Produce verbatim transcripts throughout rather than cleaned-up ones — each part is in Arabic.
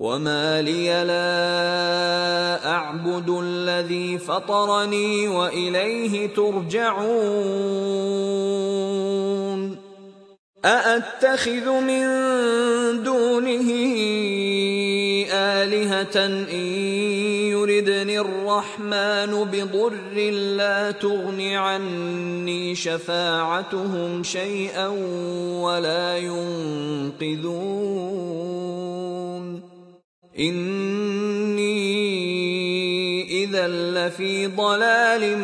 وما لي لا أعبد الذي فطرني وإليه ترجعون أأتخذ من دونه آلهة إن يردني الرحمن بضر لا تغن عني شفاعتهم شيئا ولا ينقذون إني إذا لفي ضلال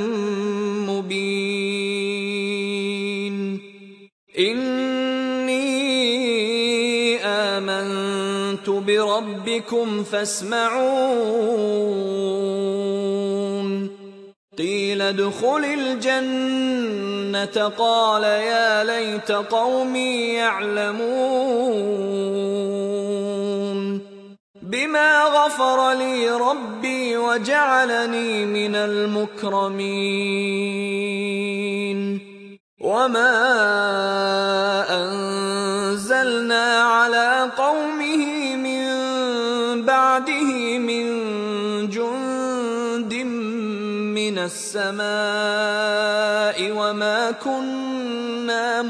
مبين إني آمنت بربكم فاسمعون قيل ادخل الجنة قال يا ليت قومي يعلمون بما غفر لي ربي وجعلني من المكرمين وما أنزلنا على قومه من بعده من جند من السماء وما كنا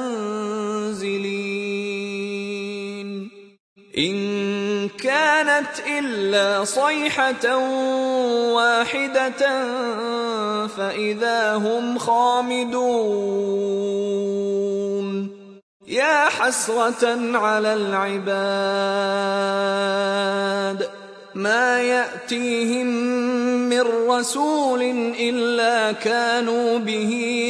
منزلين إن كانت إلا صيحة واحدة فإذا هم خامدون يا حسرة على العباد ما يأتيهم من رسول إلا كانوا به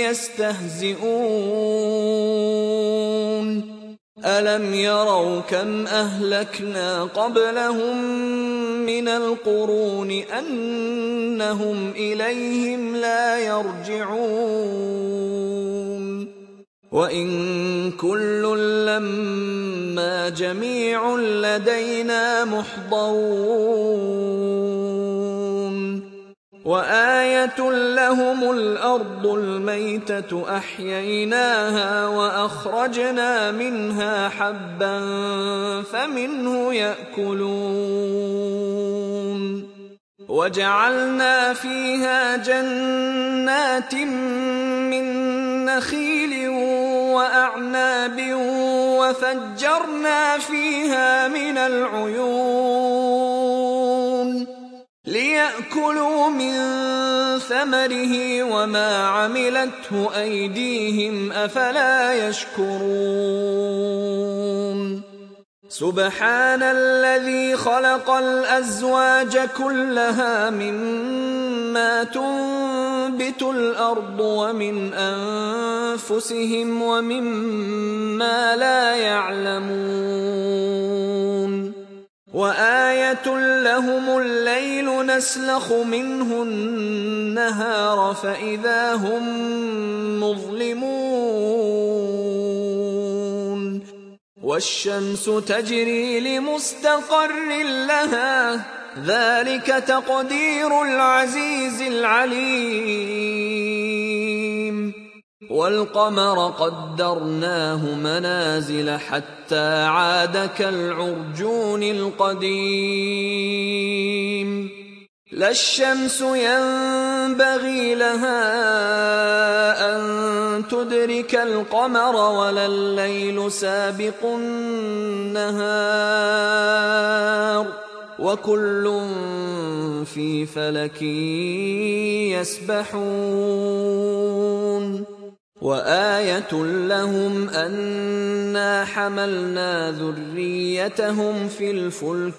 يستهزئون ألم يروا كم أهلكنا قبلهم من القرون أنهم إليهم لا يرجعون وإن كل لما جميع لدينا محضرون وآية لهم الأرض الميتة أحييناها وأخرجنا منها حبا فمنه يأكلون وجعلنا فيها جنات من نخيل وأعناب وفجرنا فيها من العيون ليأكلوا من ثمره وما عملته أيديهم أفلا يشكرون سبحان الذي خلق الأزواج كلها مما تنبت الأرض ومن أنفسهم ومما لا يعلمون وآية لهم الليل نسلخ منه النهار فإذا هم مظلمون والشمس تجري لمستقر لها ذلك تقدير العزيز العليم والقمر قدرناه منازل حتى عاد كالعرجون القديم لا الشمس ينبغي لها أن تدرك القمر ولا الليل سابق النهار وكل في فلك يسبحون وآية لهم أنا حملنا ذريتهم في الفلك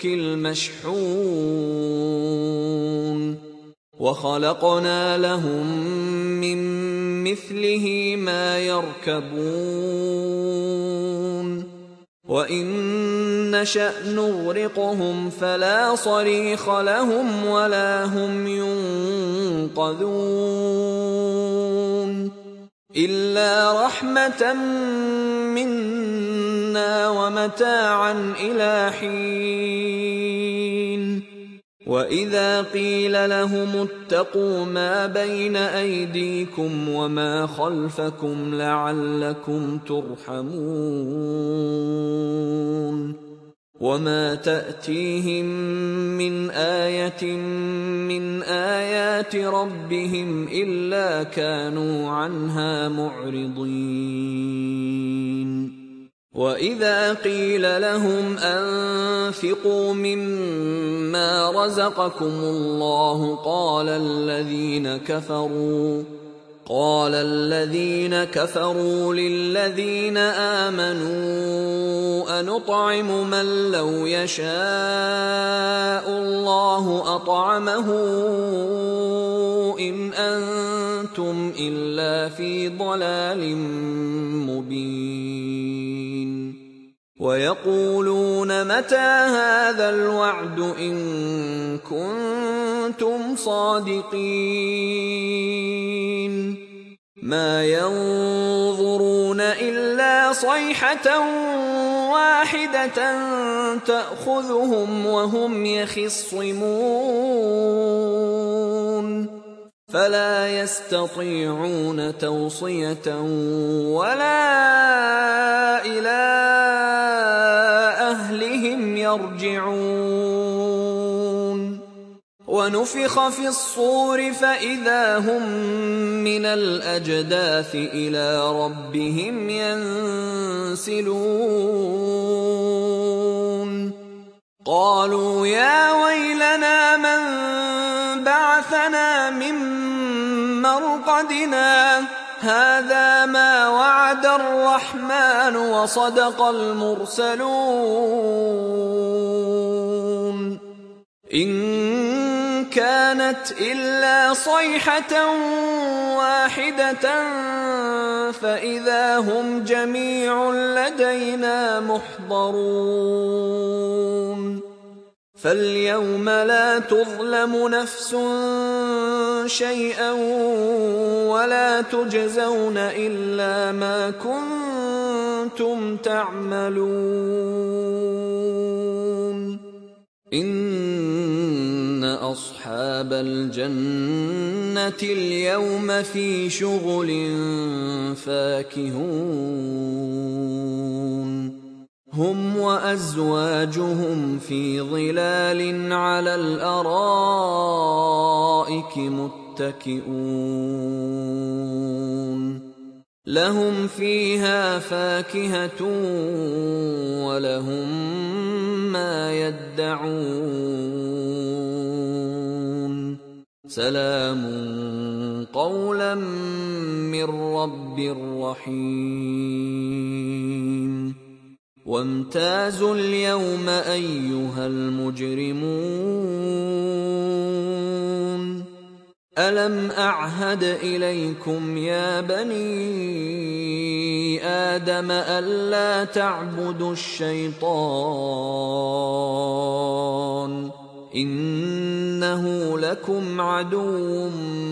المشحون وخلقنا لهم من مثله ما يركبون وإن نشأ نغرقهم فلا صريخ لهم ولا هم ينقذون إلا رحمة منا ومتاعا إلى حين وإذا قيل لهم اتقوا ما بين أيديكم وما خلفكم لعلكم ترحمون وما تأتيهم من آية من آيات ربهم إلا كانوا عنها معرضين وإذا قيل لهم أنفقوا مما رزقكم الله قال الذين كفروا قال الذين كفروا للذين آمنوا أنطعم من لو يشاء الله أطعمه إن أنتم إلا في ضلال مبين ويقولون متى هذا الوعد إن كنتم صادقين ما ينظرون إلا صيحة واحدة تأخذهم وهم يخصمون فلا يستطيعون توصية ولا إلى أهلهم يرجعون ونفخ في الصور فإذا هم من الأجداث إلى ربهم ينسلون قالوا يا ويلنا من بعثنا من مرقدنا هذا ما وعد الرحمن وصدق المرسلون إن كانت إلا صيحة واحدة فإذا هم جميع لدينا محضرون فاليوم لا تظلم نفس شيئا ولا تجزون إلا ما كنتم تعملون إن أصحاب الجنة اليوم في شغل فاكهون هم وأزواجهم في ظلال على الأرائك متكئون لهم فيها فاكهة ولهم ما يدعون سلام قولا من رب رحيم وامتازوا اليوم أيها المجرمون ألم أعهد إليكم يا بني آدم ألا تعبدوا الشيطان إنه لكم عدو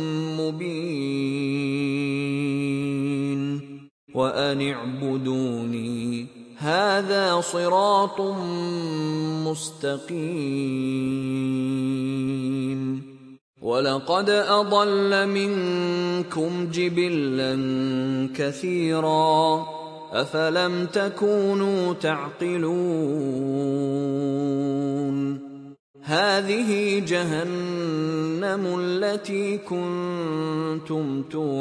مبين وأن اعبدوني هذا صراط مستقيم ولقد أضل منكم جبلا كثيرا أفلم تكونوا تعقلون هذه جهنم التي كنتم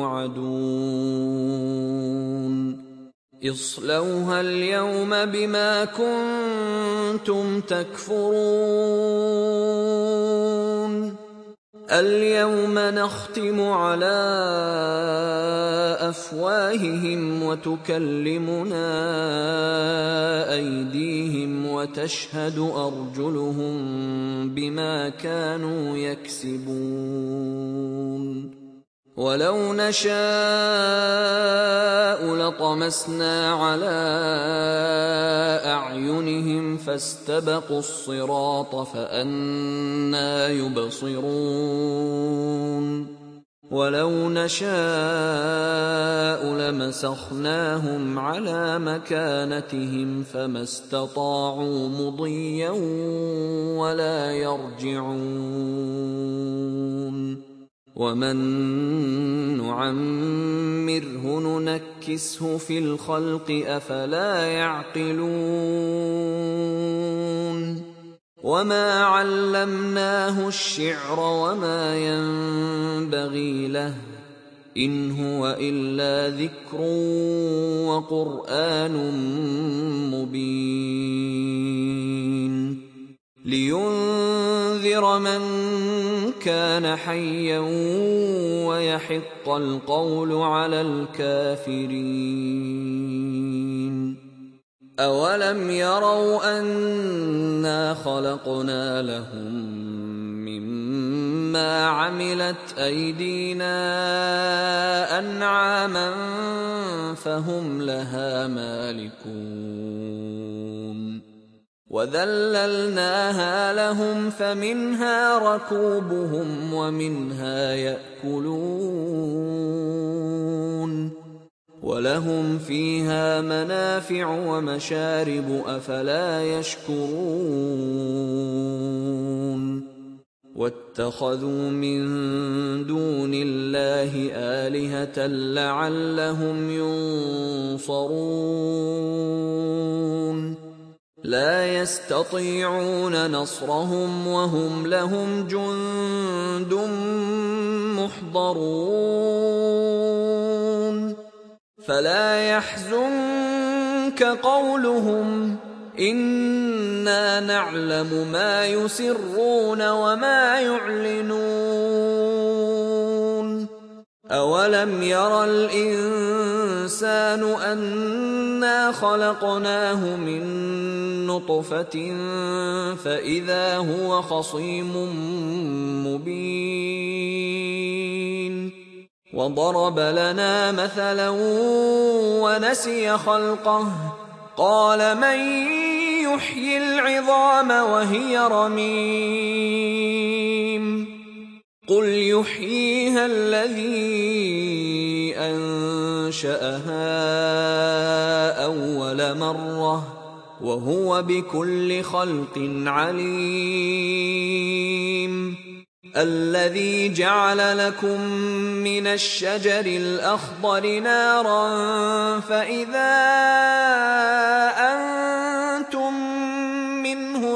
توعدون اصلوها اليوم بما كنتم تكفرون اليوم نختم على أفواههم وتكلمنا أيديهم وتشهد أرجلهم بما كانوا يكسبون ولو نشاء لطمسنا على أعينهم فاستبقوا الصراط فأنى يبصرون ولو نشاء لمسخناهم على مكانتهم فما استطاعوا مضيا ولا يرجعون ومن نعمره ننكسه في الخلق أفلا يعقلون وما علمناه الشعر وما ينبغي له إن هو إلا ذكر وقرآن مبين لينذر من كان حيا ويحق القول على الكافرين أولم يروا أنا خلقنا لهم مما عملت أيدينا أنعاما فهم لها مالكون وذللناها لهم فمنها ركوبهم ومنها يأكلون ولهم فيها منافع ومشارب أفلا يشكرون واتخذوا من دون الله آلهة لعلهم ينصرون لا يستطيعون نصرهم وهم لهم جند محضرون فلا يحزنك قولهم إنا نعلم ما يسرون وما يعلنون أولم ير الإنسان أنا خلقناه من نطفة فإذا هو خصيم مبين وضرب لنا مثلا ونسي خلقه قال من يحيي العظام وهي رميم قل يحييها الذي أنشأها أول مرة وهو بكل خلق عليم الذي جعل لكم من الشجر الأخضر نارا فإذا أنتم منه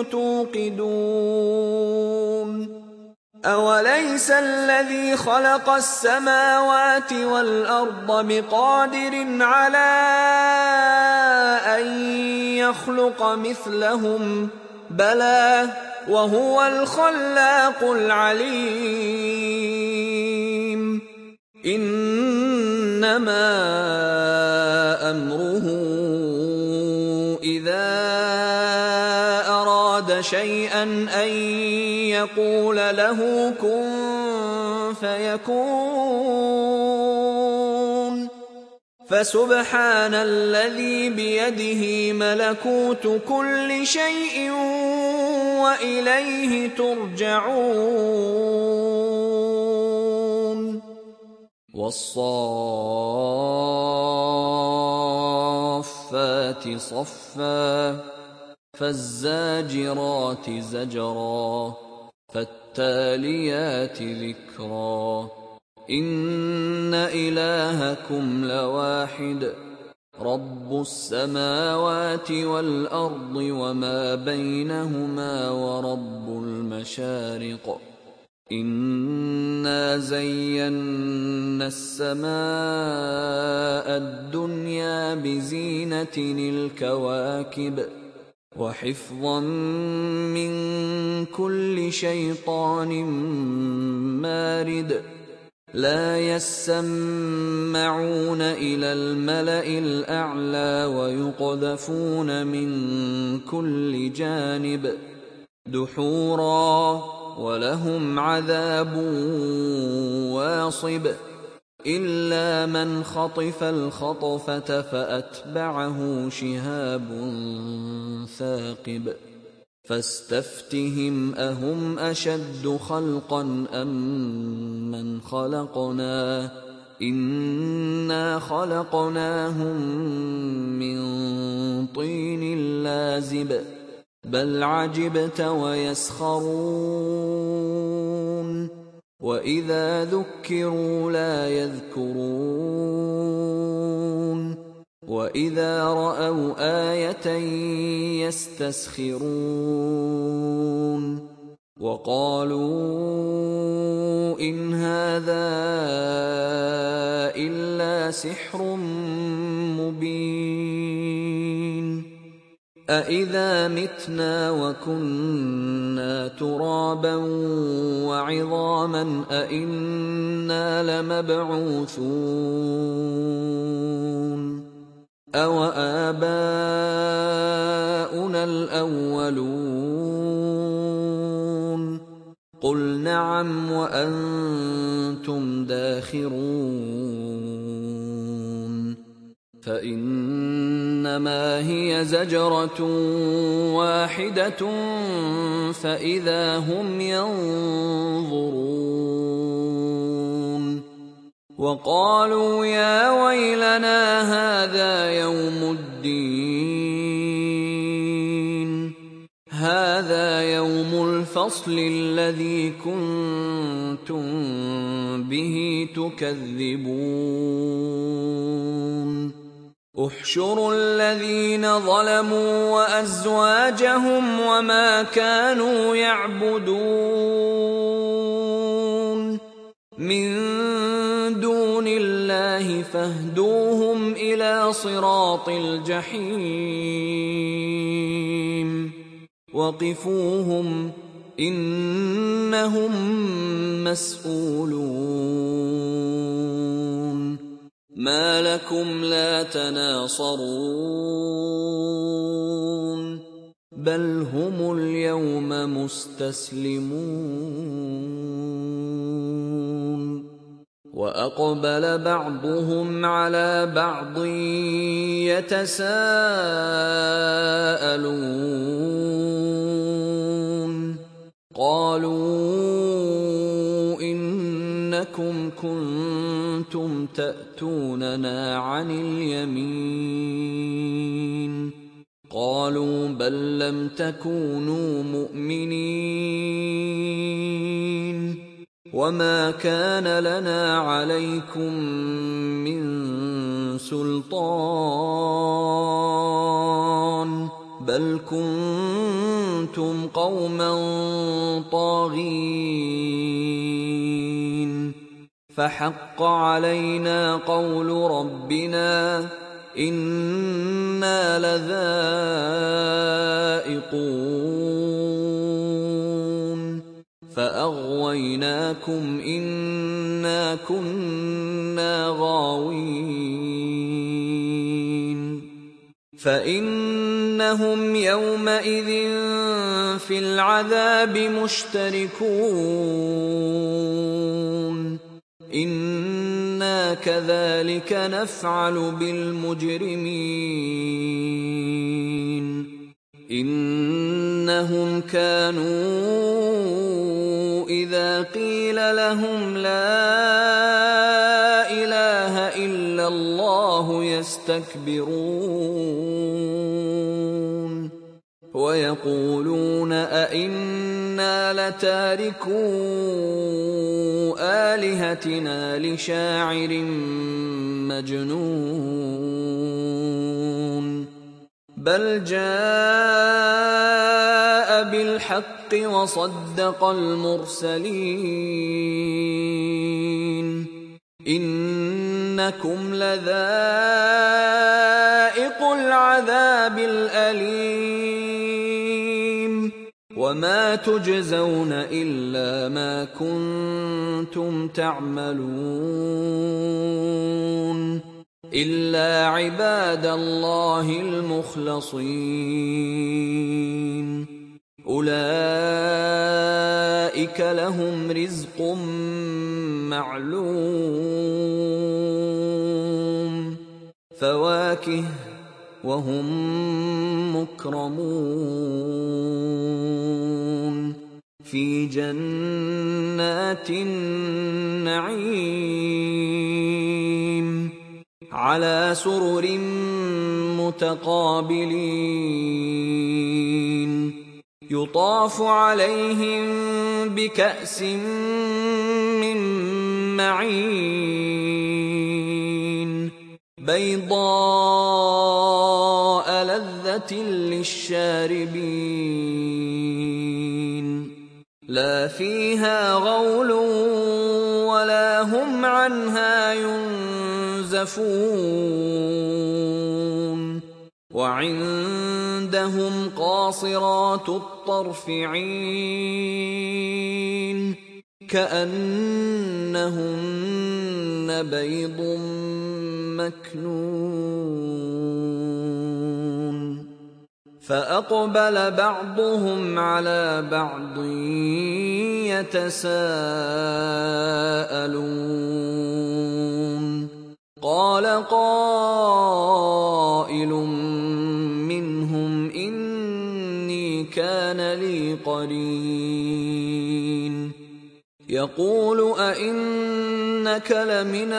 توقدون أوليس الذي خلق السماوات والأرض بقادر على أن يخلق مثلهم بلى وهو الخلاق العليم إنما أمره إذا أراد شيئا أن يقول له كن فيكون فسبحان الذي بيده ملكوت كل شيء وإليه ترجعون والصافات صفا فالزاجرات زجرا فالتاليات ذكرا إن إلهكم لواحد رب السماوات والأرض وما بينهما ورب المشارق إنا زينا السماء الدنيا بزينة الكواكب وحفظا من كل شيطان مارد لا يسمعون إلى الملأ الأعلى ويقذفون من كل جانب دحورا ولهم عذاب واصب إلا من خطف الخطفة فأتبعه شهاب ثاقب فاستفتهم أهم أشد خلقا أم من خلقنا إنا خلقناهم من طين لازب بل عجبت ويسخرون وإذا ذكروا لا يذكرون وإذا رأوا آية يستسخرون وقالوا إن هذا إلا سحر مبين أإذا متنا وكنا ترابا وعظاما أإنا لمبعوثون أوآباؤنا الأولون قل نعم وأنتم داخرون فإنما هي زجرة واحدة فإذا هم ينظرون وقالوا يا ويلنا هذا يوم الدين هذا يوم الفصل الذي كنتم به تكذبون احشروا الذين ظلموا وأزواجهم وما كانوا يعبدون من دون الله فاهدوهم إلى صراط الجحيم وقفوهم إنهم مسؤولون ما لكم لا تناصرون بل هم اليوم مستسلمون وأقبل بعضهم على بعض يتساءلون قالوا إنكم كنتم تأتوننا عن اليمين قالوا بل لم تكونوا مؤمنين وما كان لنا عليكم من سلطان بل كنتم قوما طاغين فحق علينا قول ربنا إنا لذائقون فأغويناكم إنا كنا غاوين فإنهم يومئذ في العذاب مشتركون إنا كذلك نفعل بالمجرمين إنهم كانوا إذا قيل لهم لا إله إلا الله يستكبرون ويقولون أئنا لتاركو آلهتنا لشاعر مجنون بل جاء بالحق وصدق المرسلين إنكم لذائق العذاب الأليم وما تجزون إلا ما كنتم تعملون إلا عباد الله المخلصين أولئك لهم رزق معلوم فواكه وهم مكرمون في جنات النعيم على سرر متقابلين يطاف عليهم بكأس من معين بيضاء لذة للشاربين لا فيها غول ولا هم عنها ينزفون وعندهم قاصرات الطرف عين كأنهن بيض مكنون فأقبل بعضهم على بعض يتساءلون قال قائل منهم إني كان لي قرين يقول أئنك لمن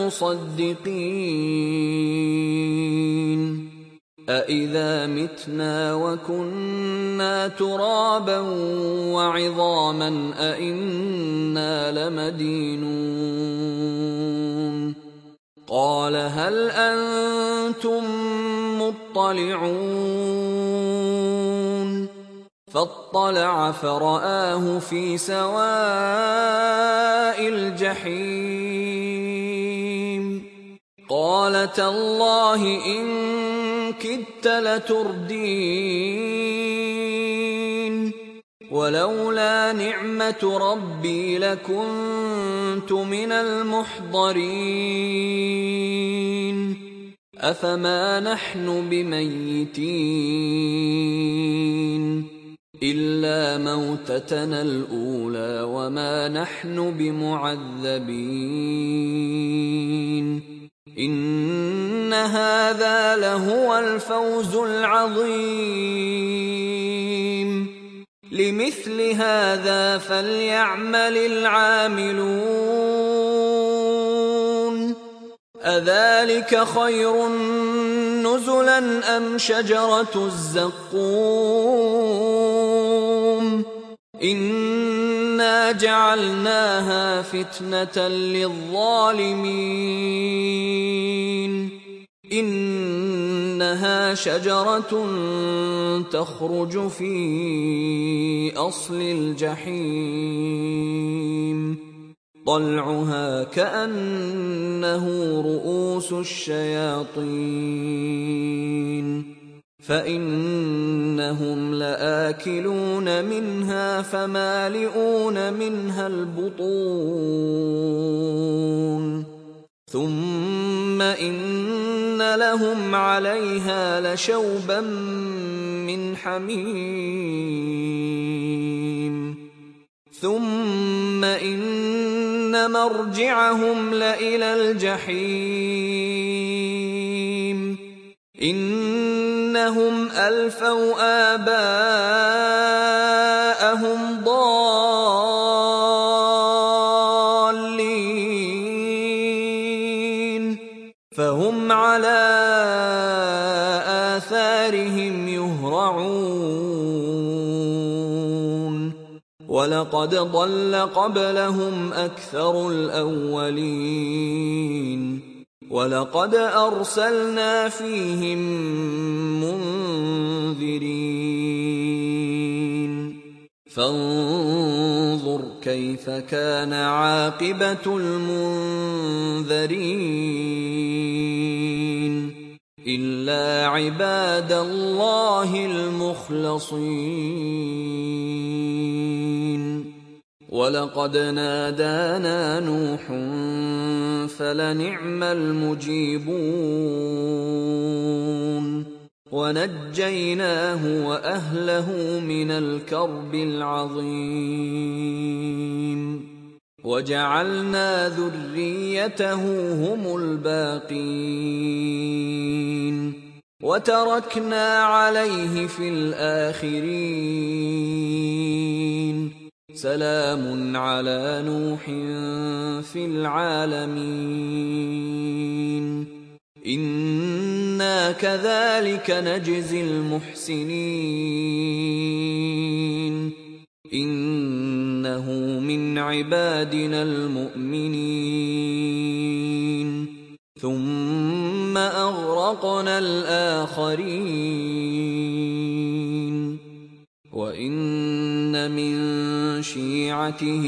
المصدقين أئذا متنا وكنا ترابا وعظاما أئنا لمدينون قال هل أنتم مطلعون فاطلع فرآه في سواء الجحيم قال تالله إن كدت لتردين ولولا نعمة ربي لكنت من المحضرين أفما نحن بميتين إلا موتتنا الأولى وما نحن بمعذبين إن هذا لهو الفوز العظيم لمثل هذا فليعمل العاملون أذلك خير نزلا أم شجرة الزقوم إنا جعلناها فتنة للظالمين إنها شجرة تخرج في أصل الجحيم طلعها كأنه رؤوس الشياطين فإنهم لآكلون منها فمالئون منها البطون ثم إن لهم عليها لشوبا من حميم ثم إن مرجعهم لإلى الجحيم إنهم ألفوا آباءهم ضالين فهم على آثارهم يهرعون ولقد ضل قبلهم أكثر الأولين ولقد أرسلنا فيهم منذرين فانظر كيف كان عاقبة المنذرين إلا عباد الله المخلصين ولقد نادانا نوح فلنعم المجيبون ونجيناه وأهله من الكرب العظيم وجعلنا ذريته هم الباقين وتركنا عليه في الآخرين سلام على نوح في العالمين إنا إِنَّا كَذَلِكَ نَجْزِي الْمُحْسِنِينَ إِنَّهُ مِنْ عِبَادِنَا الْمُؤْمِنِينَ ثُمَّ أَغْرَقْنَا الْآخَرِينَ وَإِنَّ مِن شِيعَتِهِ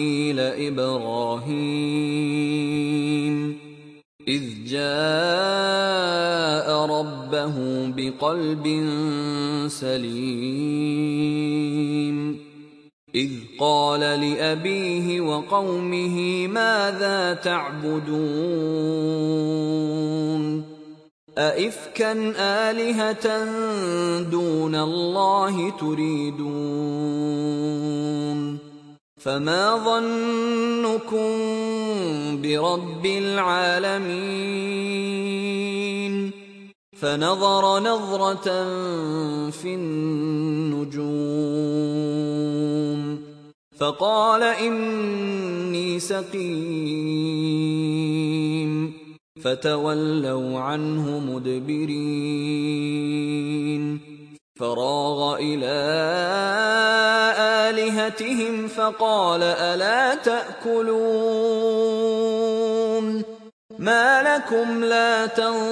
لَإِبْرَاهِيمَ إِذْ جَاءَ رَبَّهُ بِقَلْبٍ سَلِيمٍ إِذْ قَالَ لِأَبِيهِ وَقَوْمِهِ مَاذَا تَعْبُدُونَ أَئِفْكًا آلِهَةً دُونَ اللَّهِ تُرِيدُونَ فَمَا ظَنُّكُم بِرَبِّ الْعَالَمِينَ فَنَظَرَ نَظْرَةً فِي النُّجُومِ فَقَالَ إِنِّي سَقِيمٌ فَتَوَلَّوْا عَنْهُ مُدْبِرِينَ فَرَاغَ إِلَىٰ آلِهَتِهِمْ فَقَالَ أَلَا تَأْكُلُونَ مَا لَكُمْ لَا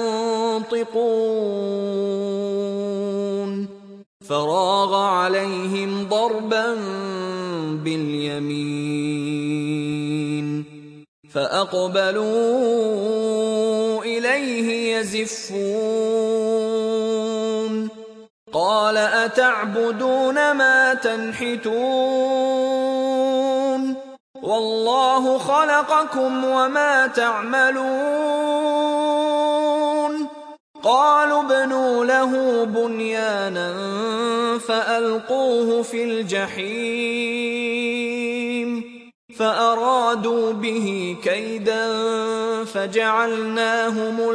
تَنطِقُونَ فَرَاغَ عَلَيْهِمْ ضَرْبًا بِالْيَمِينِ فَأَقْبَلُوا إِلَيْهِ يَزِفُّونَ قَالَ أَتَعْبُدُونَ مَا تَنْحِتُونَ وَاللَّهُ خَلَقَكُمْ وَمَا تَعْمَلُونَ قَالُوا ابْنُوا لَهُ بُنْيَانًا فَأَلْقُوهُ فِي الْجَحِيمِ فَأَرَادُوا بِهِ كَيْدًا فَجَعَلْنَاهُمُ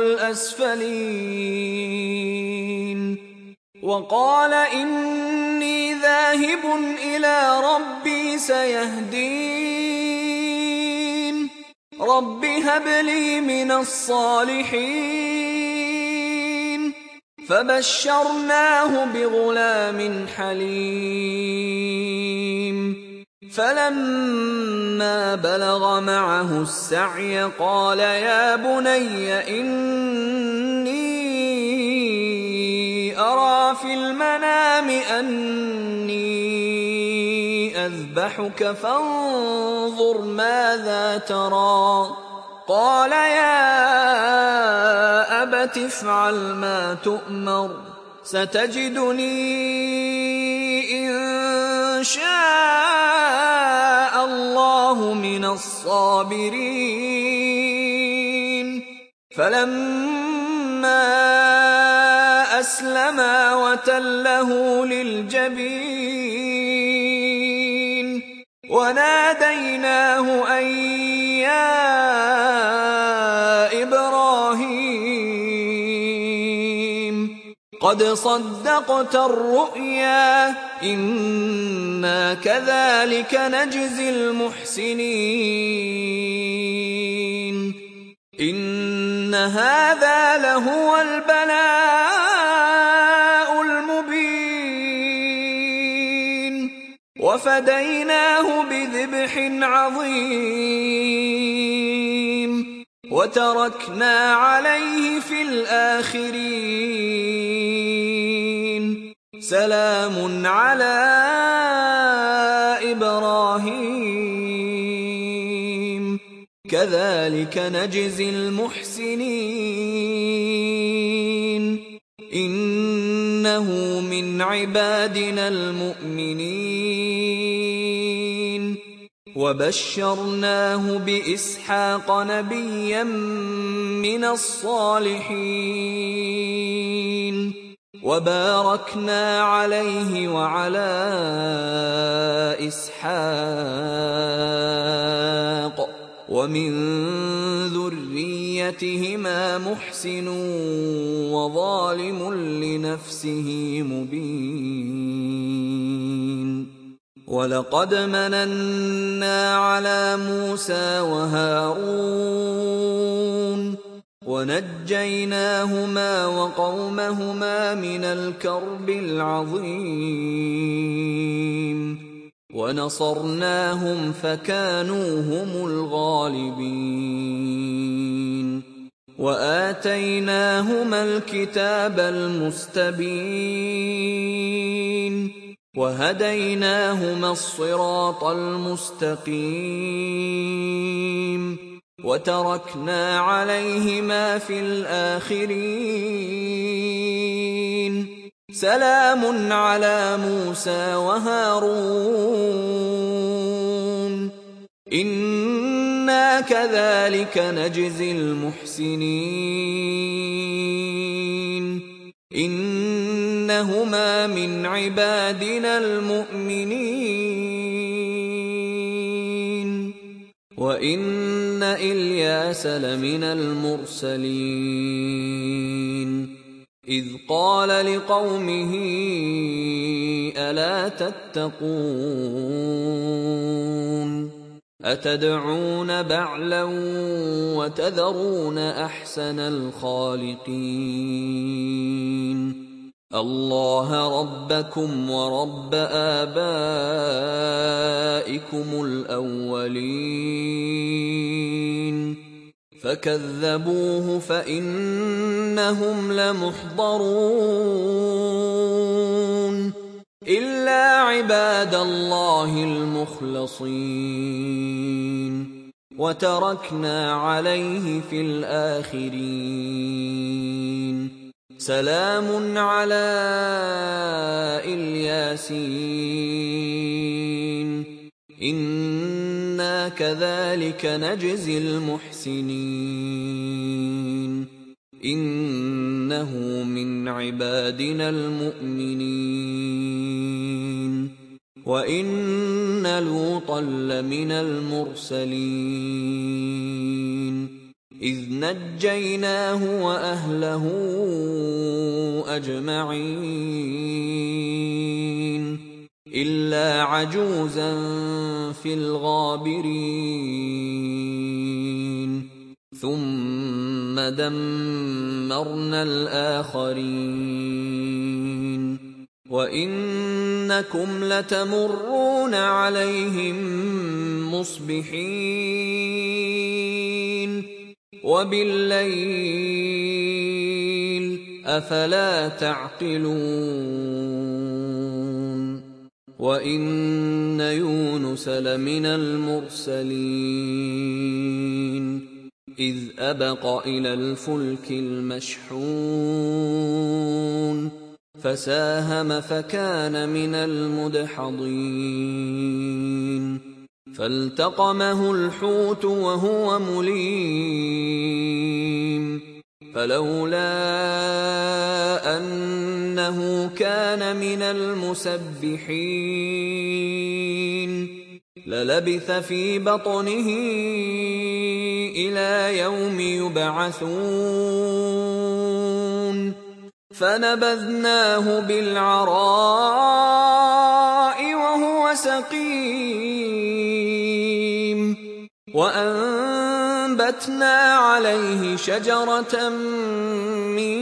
الْأَسْفَلِينَ وَقَالَ إِنِّي ذَاهِبٌ إِلَىٰ رَبِّي سَيَهْدِينِ رَبِّ هَبْ لِي مِنَ الصَّالِحِينَ فَبَشَّرْنَاهُ بِغُلَامٍ حَلِيمٍ فَلَمَّا بَلَغَ مَعَهُ السَّعْيَ قَالَ يَا بُنَيَّ إِنِّي أَرَىٰ فِي الْمَنَامِ أَنِّي أَذْبَحُكَ فَانظُرْ مَاذَا تَرَىٰ قَالَ يَا أَبَتِ افْعَلْ مَا تُؤْمَرُ سَتَجِدُنِي إِن شَاءَ اللَّهُ مِنَ الصَّابِرِينَ فَلَمَّا أَسْلَمَا وَتَلَّهُ لِلْجَبِينِ وَنَادَيْنَاهُ أَن يَا إِبْرَاهِيمُ قَدْ صَدَّقْتَ الرُّؤْيَا إِنَّا كَذَلِكَ نَجْزِي الْمُحْسِنِينَ إِنَّ هَٰذَا لَهُوَ الْبَلَاءُ الْمُبِينُ وَفَدَيْنَاهُ بِذِبْحٍ عَظِيمٍ وَتَرَكْنَا عَلَيْهِ فِي الْآخِرِينَ سَلَامٌ عَلَىٰ إِبْرَاهِيمَ كَذَلِكَ نَجْزِي الْمُحْسِنِينَ إِنَّهُ مِنْ عِبَادِنَا الْمُؤْمِنِينَ وَبَشَّرْنَاهُ بِإِسْحَاقَ نَبِيًّا مِّنَ الصَّالِحِينَ وَبَارَكْنَا عَلَيْهِ وَعَلَىٰ إِسْحَاقَ وَمِن ذُرِّيَّتِهِمَا مُحْسِنٌ وَظَالِمٌ لِّنَفْسِهِ مُبِينٌ وَلَقَدْ مَنَنَّا عَلَىٰ مُوسَىٰ وَهَارُونَ ونجيناهما وقومهما من الكرب العظيم ونصرناهم فكانوا هم الغالبين وآتيناهما الكتاب المستبين وهديناهما الصراط المستقيم وتركنا عليهما في الآخرين سلام على موسى وهارون إنا كذلك نجزي المحسنين إنهما من عبادنا المؤمنين وإن إلياس لمن المرسلين إذ قال لقومه ألا تتقون أتدعون بعلا وتذرون أحسن الخالقين الله ربكم ورب آبائكم الأولين فكذبوه فإنهم لمحضرون إلا عباد الله المخلصين وتركنا عليه في الآخرين سلام على الياسين إنا كذلك نجزي المحسنين إنه من عبادنا المؤمنين وإن لوطا لمن المرسلين إذ نجيناه وأهله أجمعين إلا عجوزا في الغابرين ثم دمرنا الآخرين وإنكم لتمرون عليهم مصبحين وبالليل أفلا تعقلون وإن يونس لمن المرسلين إذ أبق إلى الفلك المشحون فساهم فكان من المدحضين فالتقمه الحوت وهو مليم فلولا أنه كان من المسبحين للبث في بطنه إلى يوم يبعثون فنبذناه بالعراء وهو سقيم وأنبتنا عليه شجرة من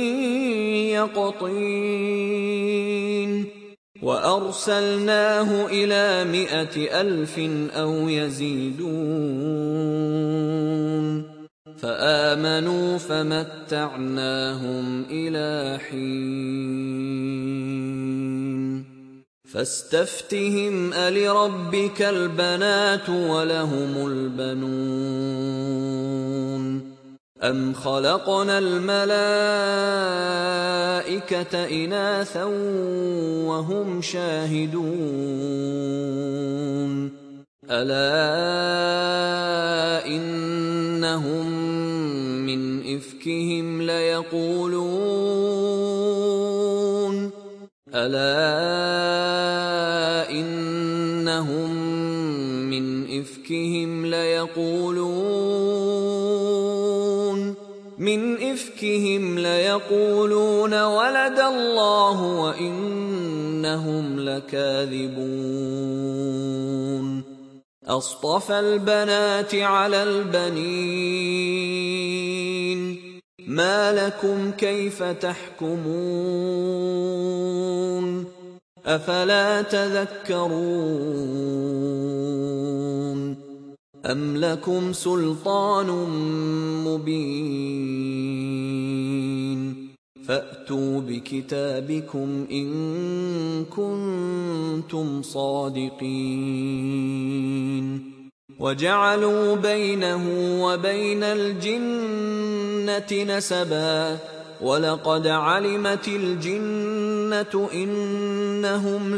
يقطين وأرسلناه إلى مائة ألف أو يزيدون فآمنوا فمتعناهم إلى حين فاستفتهم ألربك البنات ولهم البنون أم خلقنا الملائكة إناثا وهم شاهدون ألا إنهم من إفكهم ليقولون ألا إنهم من إفكهم ليقولون من إفكهم ليقولون ولد الله وإنهم لكاذبون أصطفى البنات على البنين ما لكم كيف تحكمون أفلا تذكرون أم لكم سلطان مبين فأتوا بكتابكم إن كنتم صادقين وجعلوا بينه وبين الجنة نسبا ولقد علمت الجنة إنهم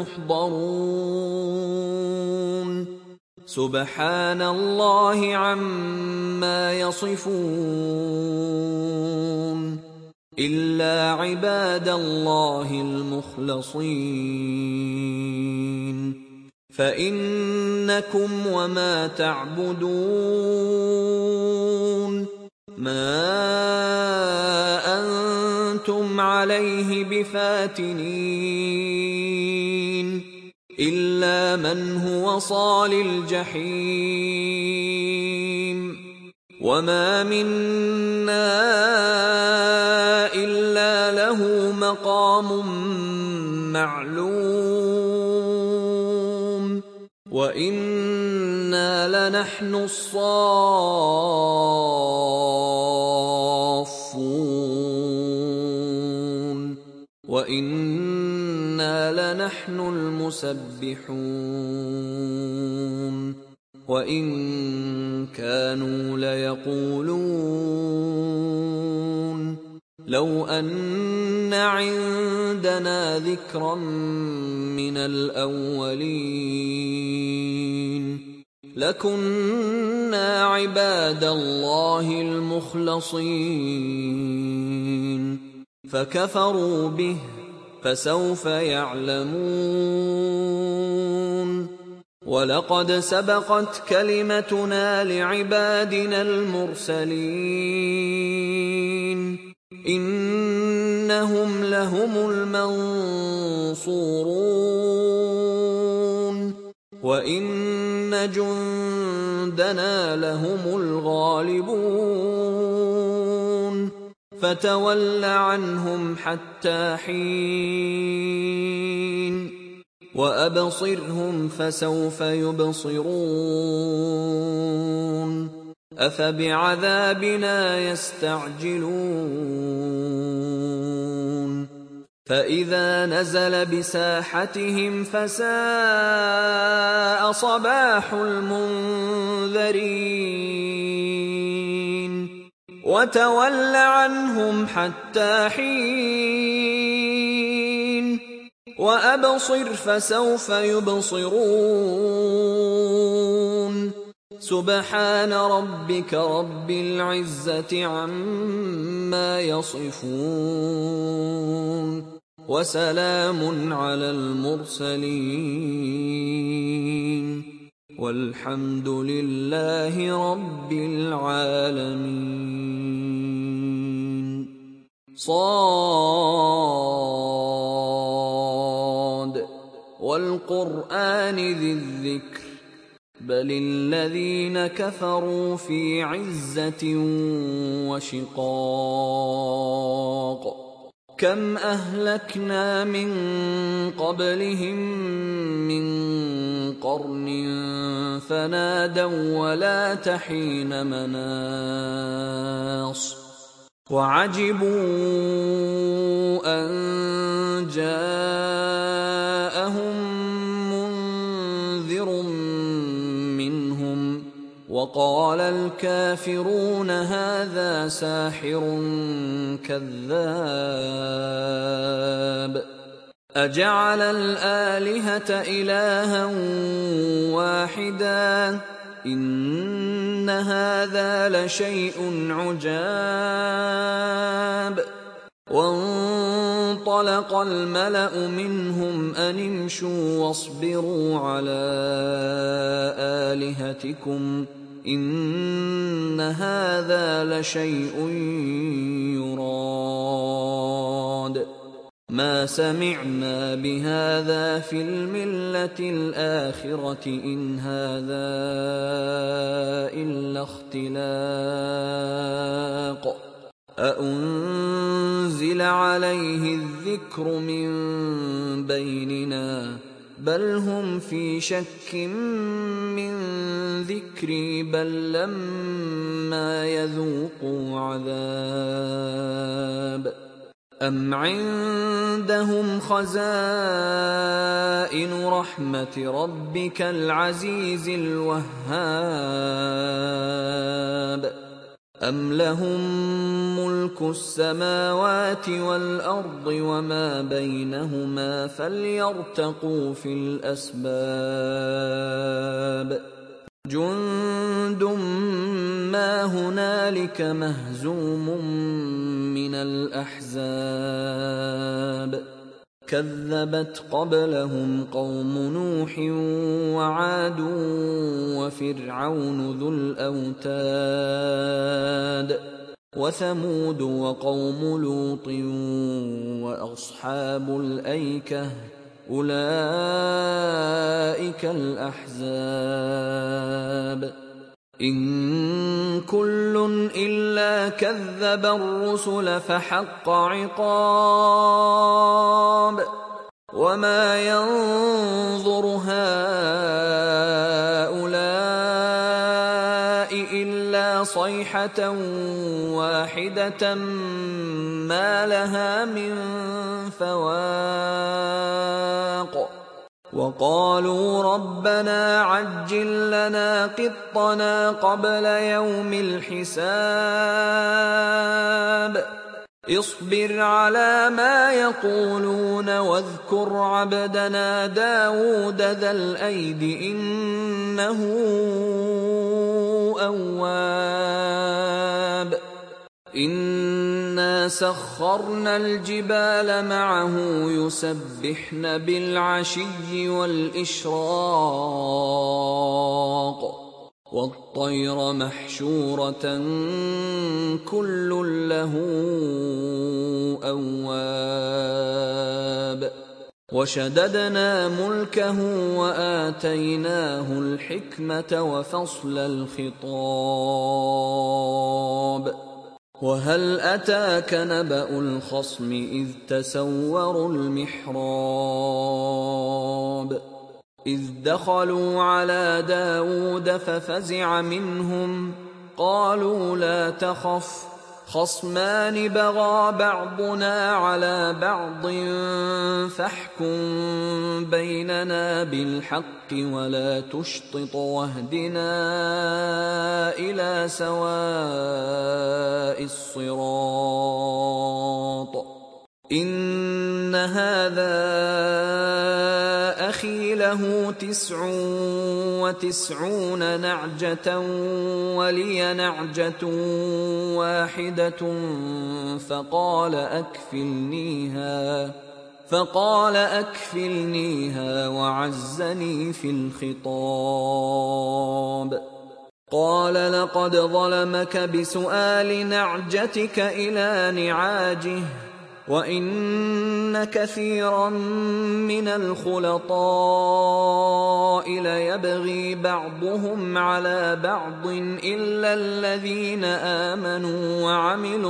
لمحضرون سبحان الله عما يصفون إلا عباد الله المخلصين فإنكم وما تعبدون ما أنتم عليه بفاتنين إلا من هو صال الجحيم وما منا إلا له مقام معلوم وإنا لنحن الصافون وإنا لنحن المسبحون وإن كانوا ليقولون لو أن عندنا ذكرا من الأولين لكنا عباد الله المخلصين فكفروا به فسوف يعلمون ولقد سبقت كلمتنا لعبادنا المرسلين إنهم لهم المنصورون وإن جندنا لهم الغالبون فتول عنهم حتى حين وأبصرهم فسوف يبصرون أفبعذابنا يستعجلون فإذا نزل بساحتهم فساء صباح المنذرين وتول عنهم حتى حين وأبصر فسوف يبصرون سبحان ربك رب العزة عما يصفون وسلام على المرسلين والحمد لله رب العالمين. صاد والقرآن ذي الذكر بل الذين كفروا في عزة وشقاق كم أهلكنا من قبلهم من قرن فنادوا ولا تحين مناص وعجبوا أن جاءهم منذر منهم وقال الكافرون هذا ساحر كذاب أجعل الآلهة إلها واحدا إن هذا لشيء عجاب وانطلق الملأ منهم أن امشوا واصبروا على آلهتكم إن هذا لشيء يراد ما سمعنا بهذا في الملة الآخرة إن هذا إلا اختلاق أأنزل عليه الذكر من بيننا بل هم في شك من ذكري بل لما يذوقوا عذاب أم عندهم خزائن رحمة ربك العزيز الوهاب أم لهم ملك السماوات والأرض وما بينهما فليرتقوا في الأسباب جند ما هنالك مهزوم من الأحزاب كذبت قبلهم قوم نوح وعاد وفرعون ذو الأوتاد وثمود وقوم لوط وأصحاب الأيكة أولئك الأحزاب إن كل إلا كذب الرسل فحق عقاب وما ينظر هؤلاء إلا صيحة واحدة ما لها من فواق وقالوا ربنا عجل لنا قطنا قبل يوم الحساب اصبر على ما يقولون واذكر عبدنا داود ذا الأيد إنه أواب إنا سخرنا الجبال معه يسبحن بالعشي والإشراق والطير محشورة كل له أواب وشددنا ملكه وآتيناه الحكمة وفصل الخطاب وهل أتاك نبأ الخصم إذ تسوروا المحراب إذ دخلوا على داود ففزع منهم قالوا لا تخف خصمان بغى بعضنا على بعض فاحكم بيننا بالحق ولا تشطط واهدنا إلى سواء الصراط إن هذا أخي له تسع وتسعون نعجة ولي نعجة واحدة فقال أكفلنيها فقال أكفلنيها وعزني في الخطاب قال لقد ظلمك بسؤال نعجتك إلى نعاجه وإن كثيرا من الخلطاء ليبغي بعضهم على بعض إلا الذين آمنوا وعملوا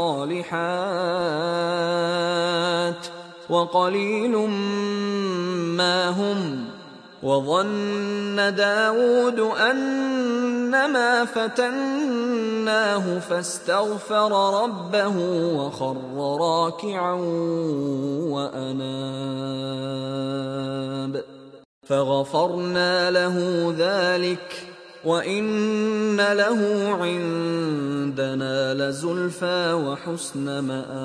الصالحات وقليل ما هم وظن داود أنما فتناه فاستغفر ربه وخر راكعا وأناب فغفرنا له ذلك وإن له عندنا لزلفى وحسن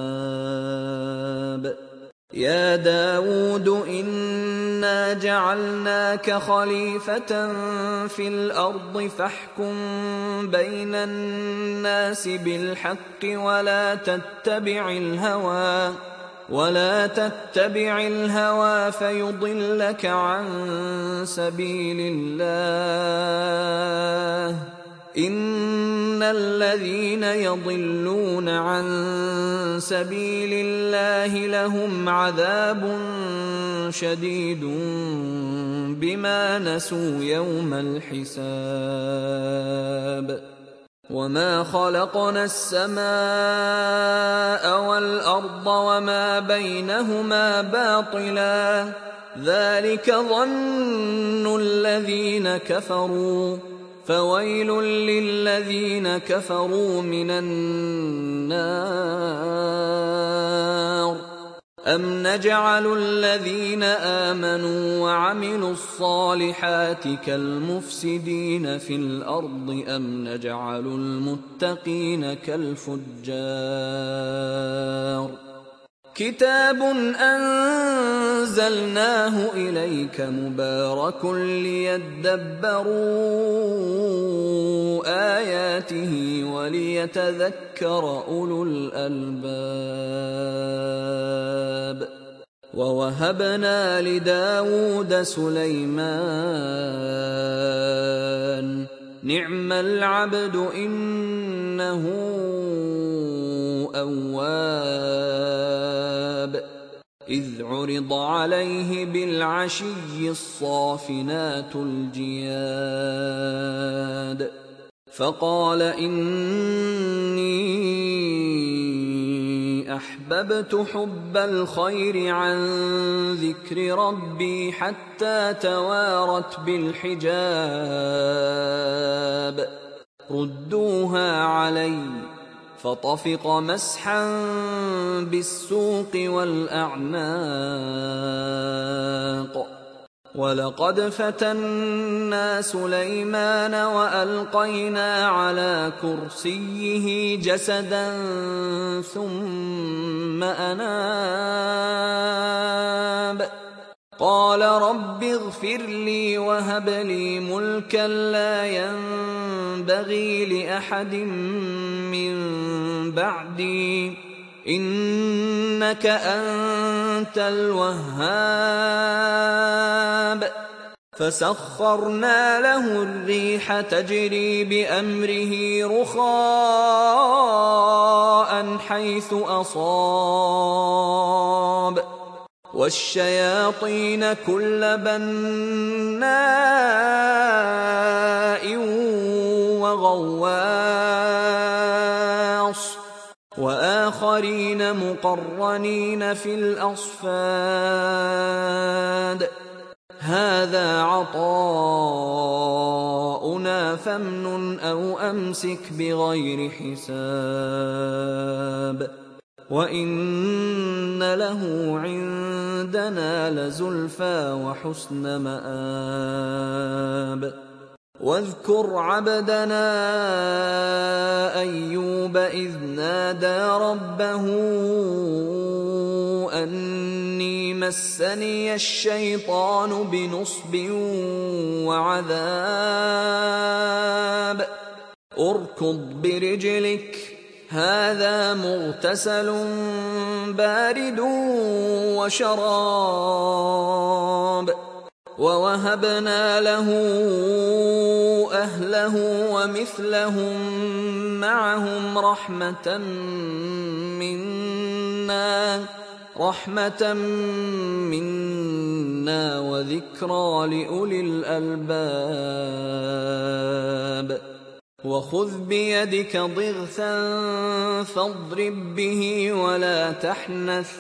مآب يا داود إنا جعلناك خليفة في الأرض فاحكم بين الناس بالحق ولا تتبع الهوى ولا تتبع الهوى فيضلك عن سبيل الله إن الذين يضلون عن سبيل الله لهم عذاب شديد بما نسوا يوم الحساب وما خلقنا السماء والأرض وما بينهما باطلا ذلك ظن الذين كفروا فويل للذين كفروا من النار أم نجعل الذين آمنوا وعملوا الصالحات كالمفسدين في الأرض أم نجعل المتقين كالفجار كتاب أنزلناه إليك مبارك ليدبروا آياته وليتذكر أولو الألباب ووهبنا لداود سليمان نعم العبد إنه أواب إذ عرض عليه بالعشي الصافنات الجياد فقال إني أحببت حب الخير عن ذكر ربي حتى توارت بالحجاب ردوها علي فطفق مسحا بالسوق والأعناق ولقد فتنا سليمان وألقينا على كرسيه جسدا ثم أناب قال رب اغفر لي وهب لي ملكا لا ينبغي لأحد من بعدي إنك أنت الوهاب فسخرنا له الريح تجري بأمره رخاء حيث أصاب والشياطين كل بناء وغواص وآخرين مقرنين في الأصفاد هذا عطاؤنا فامنن أو أمسك بغير حساب وإن له عندنا لزلفى وحسن مآب واذكر عبدنا أيوب إذ نادى ربه أني مسني الشيطان بنصب وعذاب اركض برجلك هذا مغتسل بارد وشراب ووهبنا له أهله ومثلهم معهم رحمة منا رحمة منا وذكرى لأولي الألباب وخذ بيدك ضغثا فاضرب به ولا تحنث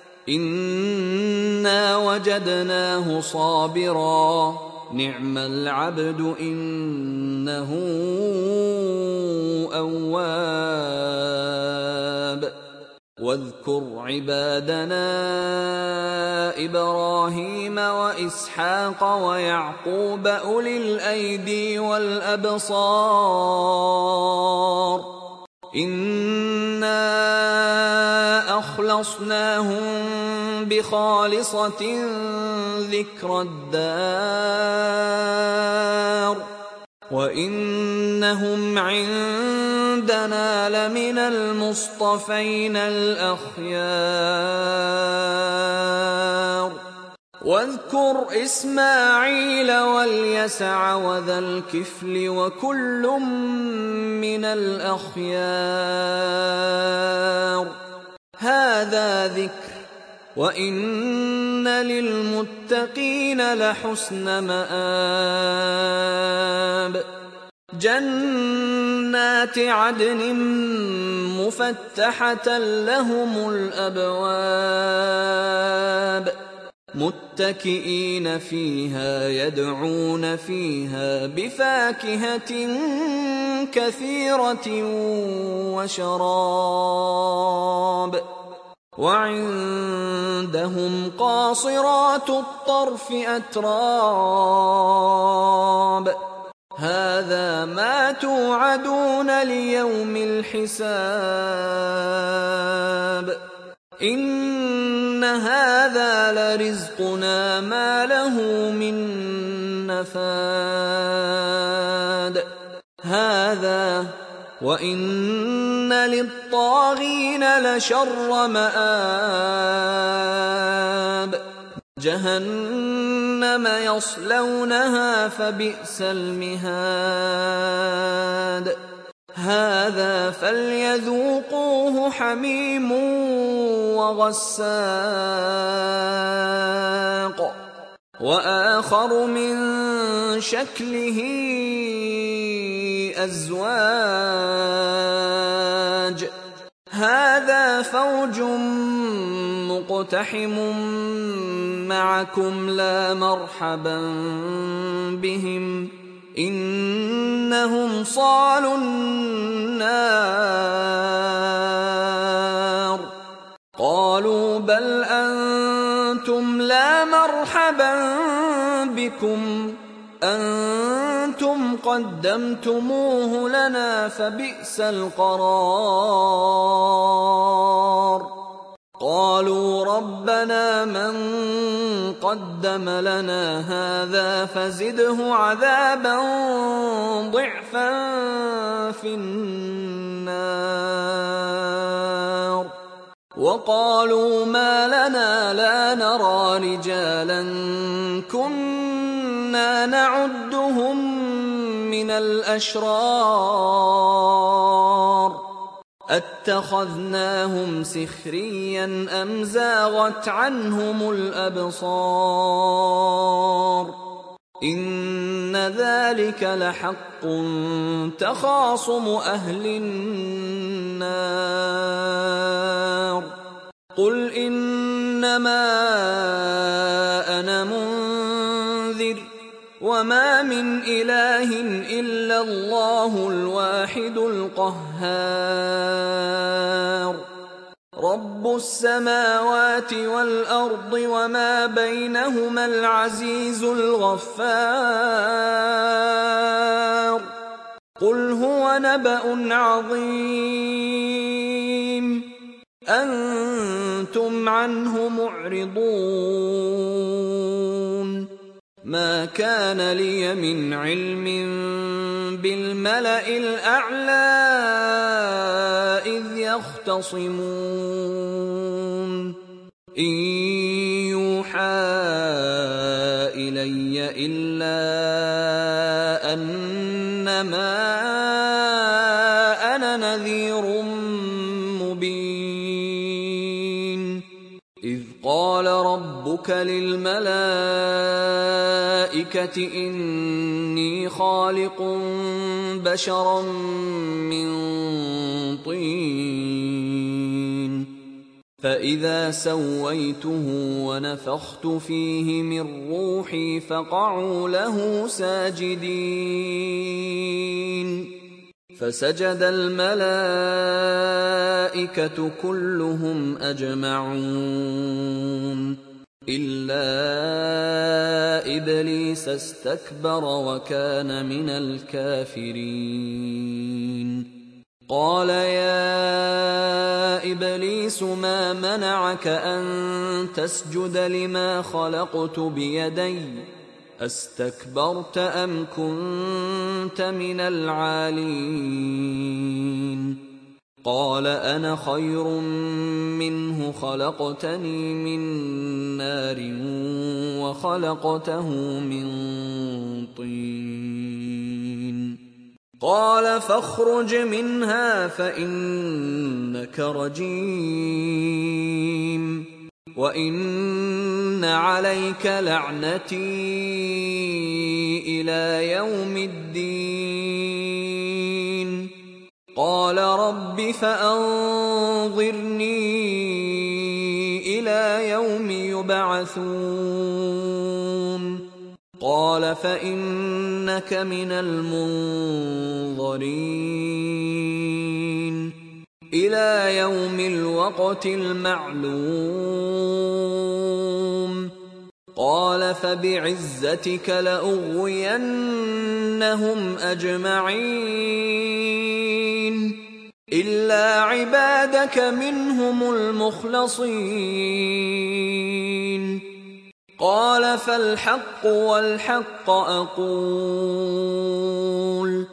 إنا وجدناه صابرا نعم العبد إنه أواب واذكر عبادنا إبراهيم وإسحاق ويعقوب أولي الأيدي والأبصار إنا أخلصناهم بخالصة ذكر الدار وإنهم عندنا لمن المصطفين الأخيار واذكر إسماعيل واليسع وذا الكفل وكل من الأخيار هذا ذكر وإن للمتقين لحسن مآب جنات عدن مفتحة لهم الأبواب متكئين فيها يدعون فيها بفاكهة كثيرة وشراب وعندهم قاصرات الطرف أتراب هذا ما توعدون ليوم الحساب إن هذا لرزقنا ما له من نفاد هذا وإن للطاغين لشر مآب جهنم يصلونها فبئس المهاد هذا فليذوقوه حميم وغساق وآخر من شكله أزواج هذا فوج مقتحم معكم لا مرحبا بهم إنهم صالوا النار قالوا بل أنتم لا مرحبا بكم أنتم قدمتموه لنا فبئس القرار قالوا ربنا من قدم لنا هذا فزده عذابا ضعفا في النار وقالوا ما لنا لا نرى رجالا كنا نعدهم من الأشرار أتخذناهم سخريا أم زاغت عنهم الأبصار إن ذلك لحق تخاصم أهل النار قل إنما أنا منذر وما من إله إلا الله الواحد القهار رب السماوات والأرض وما بينهما العزيز الغفار قل هو نبأ عظيم أنتم عنه معرضون ما كان لي من علم بالملأ الأعلى إذ يختصمون إن يوحى إلي إلا أنما أنا نذير مبين إذ قال ربك للملائكة إني خالق بشرا من طين فإذا سويته ونفخت فيه من روحي فقعوا له ساجدين فسجد الملائكة كلهم أجمعون إلا إبليس استكبر وكان من الكافرين قال يا إبليس ما منعك أن تسجد لما خلقت بيدي أستكبرت أم كنت من العالين قال أنا خير منه خلقتني من نار وخلقته من طين قال فاخرج منها فإنك رجيم وإن عليك لعنتي إلى يوم الدين قال رب فأنظرني إلى يوم يبعثون قال فإنك من المنظرين إلى يوم الوقت المعلوم قال فبعزتك لأغوينهم أجمعين إلا عبادك منهم المخلصين قال فالحق والحق أقول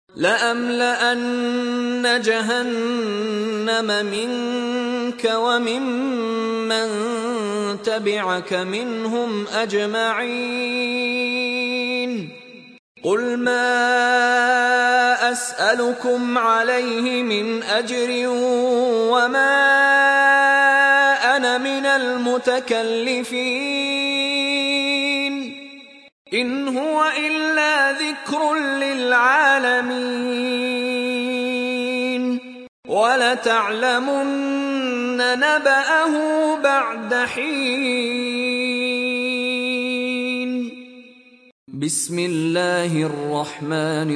لأملأن جهنم منك وممن تبعك منهم أجمعين قل ما أسألكم عليه من أجر وما أنا من المتكلفين إن هو إلا ذكر للعالمين ولتعلمن نبأه بعد حين بسم الله الرحمن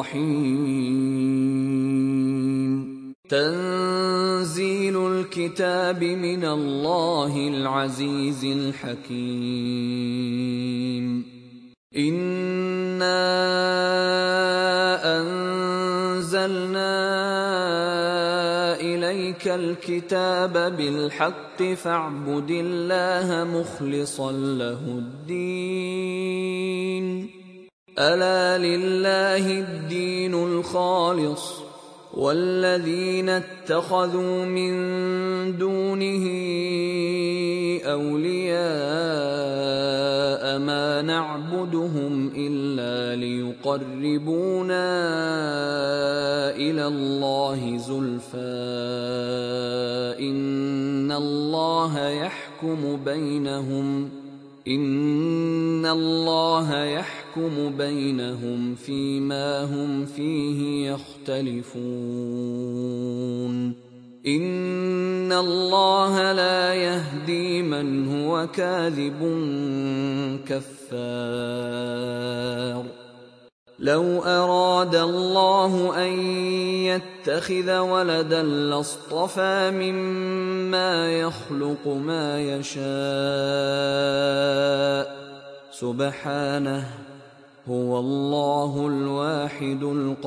الرحيم تنزيل الكتاب من الله العزيز الحكيم إنا أنزلنا إليك الكتاب بالحق فاعبد الله مخلصا له الدين ألا لله الدين الخالص والذين اتخذوا من دونه أولياء ما نعبدهم إلا ليقربونا إلى الله زلفى إن الله يحكم بينهم إن الله يحكم بينهم فيما هم فيه يختلفون إن الله لا يهدي من هو كاذب كفار لو أراد الله أن يتخذ ولدا لاصطفى مما يخلق ما يشاء سبحانه هو الله الواحد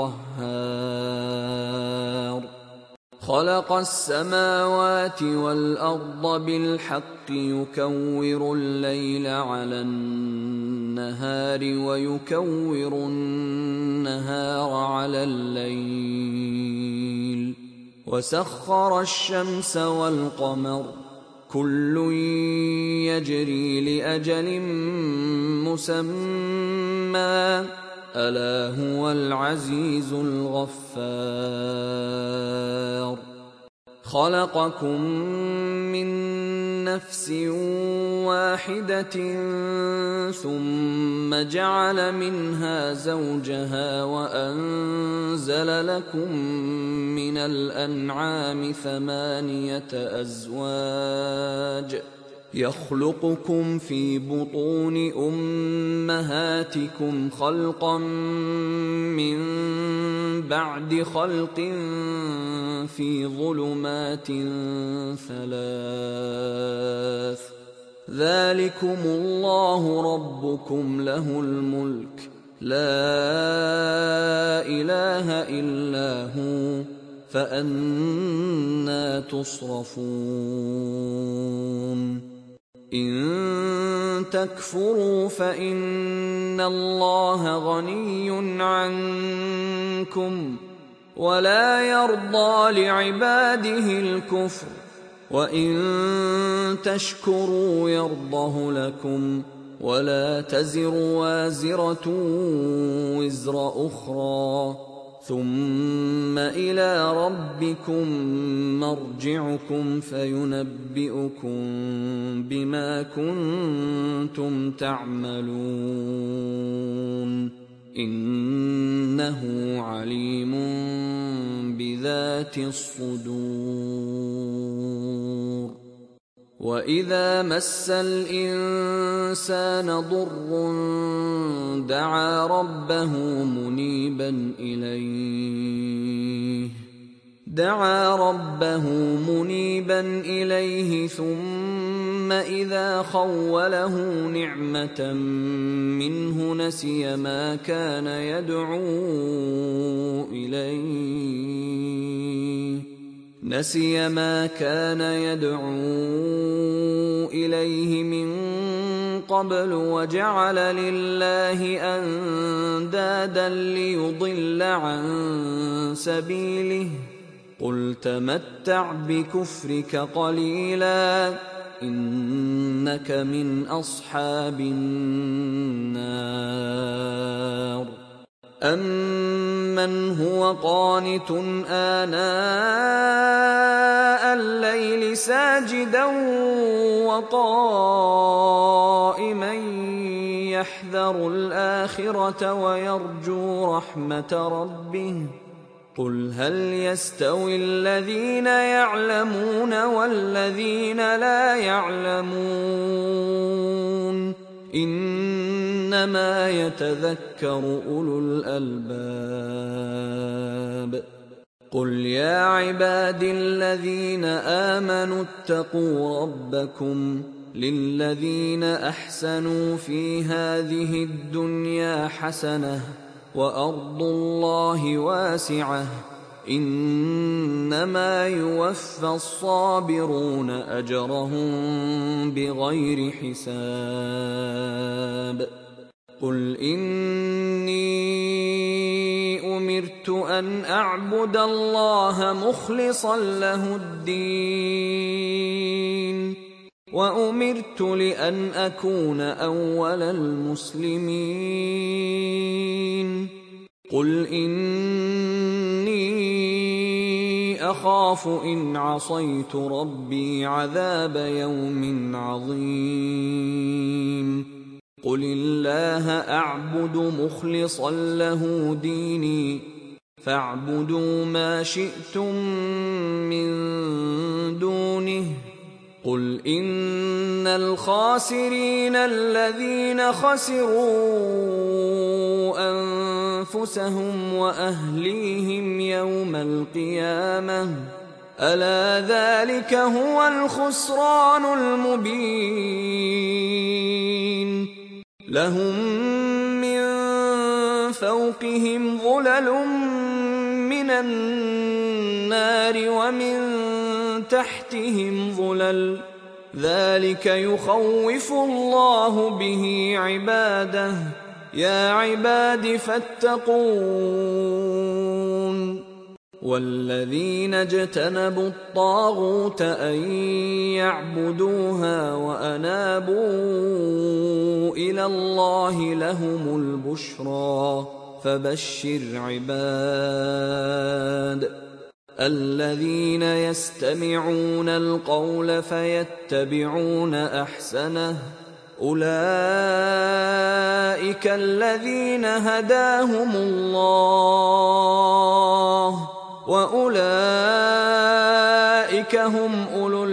القهار خلق السماوات والأرض بالحق يكور الليل على النهار ويكور النهار على الليل وسخر الشمس والقمر كل يجري لأجل مسمى ألا هو العزيز الغفار خلقكم من نفس واحدة ثم جعل منها زوجها وأنزل لكم من الأنعام ثمانية أزواج يخلقكم في بطون أمهاتكم خلقا من بعد خلق في ظلمات ثلاث ذلكم الله ربكم له الملك لا إله إلا هو فأنى تصرفون إن تكفروا فإن الله غني عنكم ولا يرضى لعباده الكفر وإن تشكروا يرضه لكم ولا تزر وازرة وزر أخرى ثم إلى ربكم مرجعكم فينبئكم بما كنتم تعملون إنه عليم ذات الصدور وإذا مس الإنسان ضر دعا ربه منيبا إليه دعا ربه منيبا إليه ثم إذا خوله نعمة منه نسي ما كان يدعو إليه نسي ما كان يدعو إليه من قبل وجعل لله أندادا ليضل عن سبيله قل تمتع بكفرك قليلا إنك من أصحاب النار أمن هو قانت آناء الليل ساجدا وقائما يحذر الآخرة ويرجو رحمة ربه قل هل يستوي الذين يعلمون والذين لا يعلمون إنما يتذكر أولو الألباب قل يا عبادي الذين آمنوا اتقوا ربكم للذين أحسنوا في هذه الدنيا حسنة وأرض الله واسعة إنما يوفى الصابرون أجرهم بغير حساب قل إني أمرت أن أعبد الله مخلصا له الدين وأمرت لأن أكون أول المسلمين قل إني أخاف إن عصيت ربي عذاب يوم عظيم قل الله أعبد مخلصا له ديني فاعبدوا ما شئتم من دونه قل إن الخاسرين الذين خسروا أنفسهم وأهليهم يوم القيامة ألا ذلك هو الخسران المبين لهم من فوقهم ظلل من النار ومن تحتهم ظلل ذلك يخوف الله به عباده يا عباد فاتقون والذين اجتنبوا الطاغوت أن يعبدوها وأنابوا إلى الله لهم البشرى فبشر عباد الذين يستمعون القول فيتبعون أحسنه أولئك الذين هداهم الله وأولئك هم أولو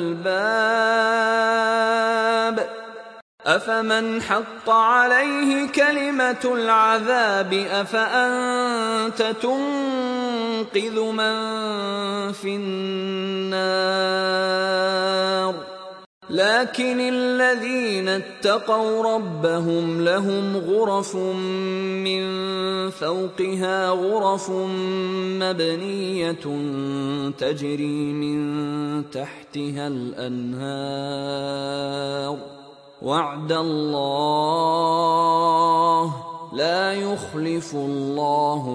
الألباب أفمن حق عليه كلمة العذاب أفأنت تنقذ من في النار لكن الذين اتقوا ربهم لهم غرف من فوقها غرف مبنية تجري من تحتها الأنهار وعد الله لا يخلف الله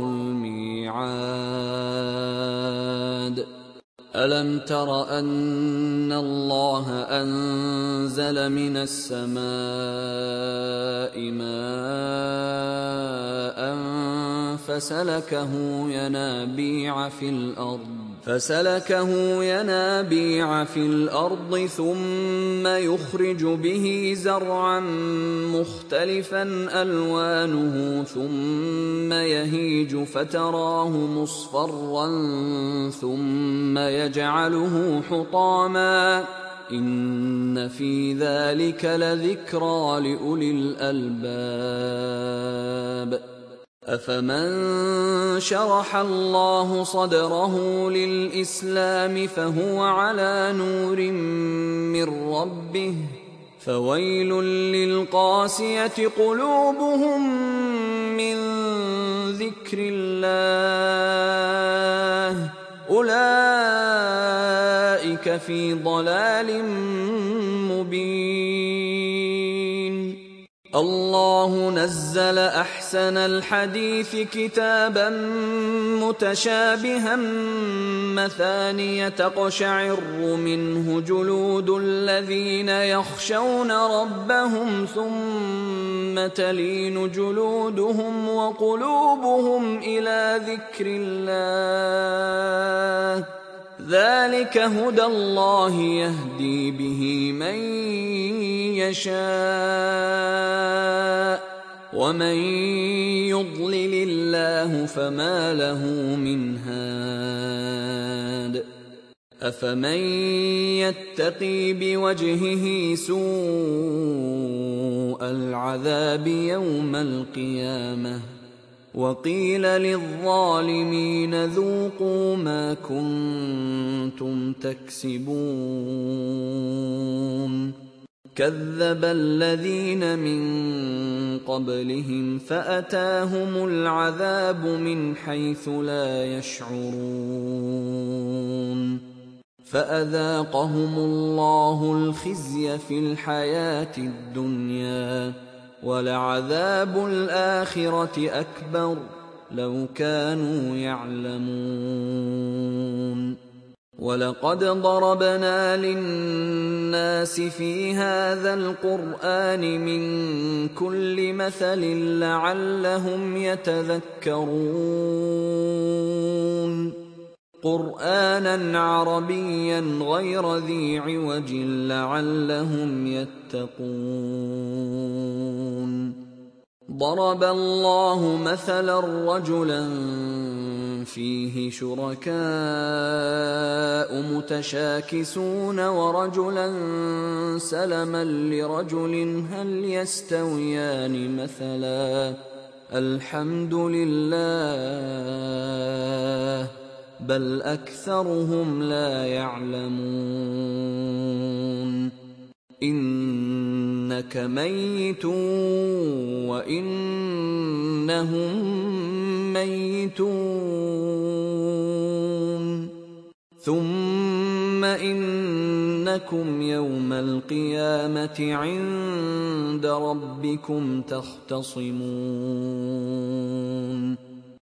الميعاد ألم تر أن الله أنزل من السماء ماء فسلكه ينابيع في الأرض فسلكه ينابيع في الأرض ثم يخرج به زرعا مختلفا ألوانه ثم يهيج فتراه مصفرا ثم يجعله حطاما إن في ذلك لذكرى لأولي الألباب أفمن شرح الله صدره للإسلام فهو على نور من ربه فويل للقاسية قلوبهم من ذكر الله أولئك في ضلال مبين الله نزل أحسن الحديث كتابا متشابها مثانية تقشعر منه جلود الذين يخشون ربهم ثم تلين جلودهم وقلوبهم إلى ذكر الله ذلك هدى الله يهدي به من يشاء ومن يضلل الله فما له من هاد أفمن يتقي بوجهه سوء العذاب يوم القيامة وقيل للظالمين ذوقوا ما كنتم تكسبون كذب الذين من قبلهم فأتاهم العذاب من حيث لا يشعرون فأذاقهم الله الخزي في الحياة الدنيا ولعذاب الآخرة أكبر لو كانوا يعلمون ولقد ضربنا للناس في هذا القرآن من كل مثل لعلهم يتذكرون قرآنا عربيا غير ذي عوج لعلهم يتقون ضرب الله مثلا رجلا فيه شركاء متشاكسون ورجلا سلما لرجل هل يستويان مثلا الحمد لله بل أكثرهم لا يعلمون إنك ميت وإنهم ميتون ثم إنكم يوم القيامة عند ربكم تختصمون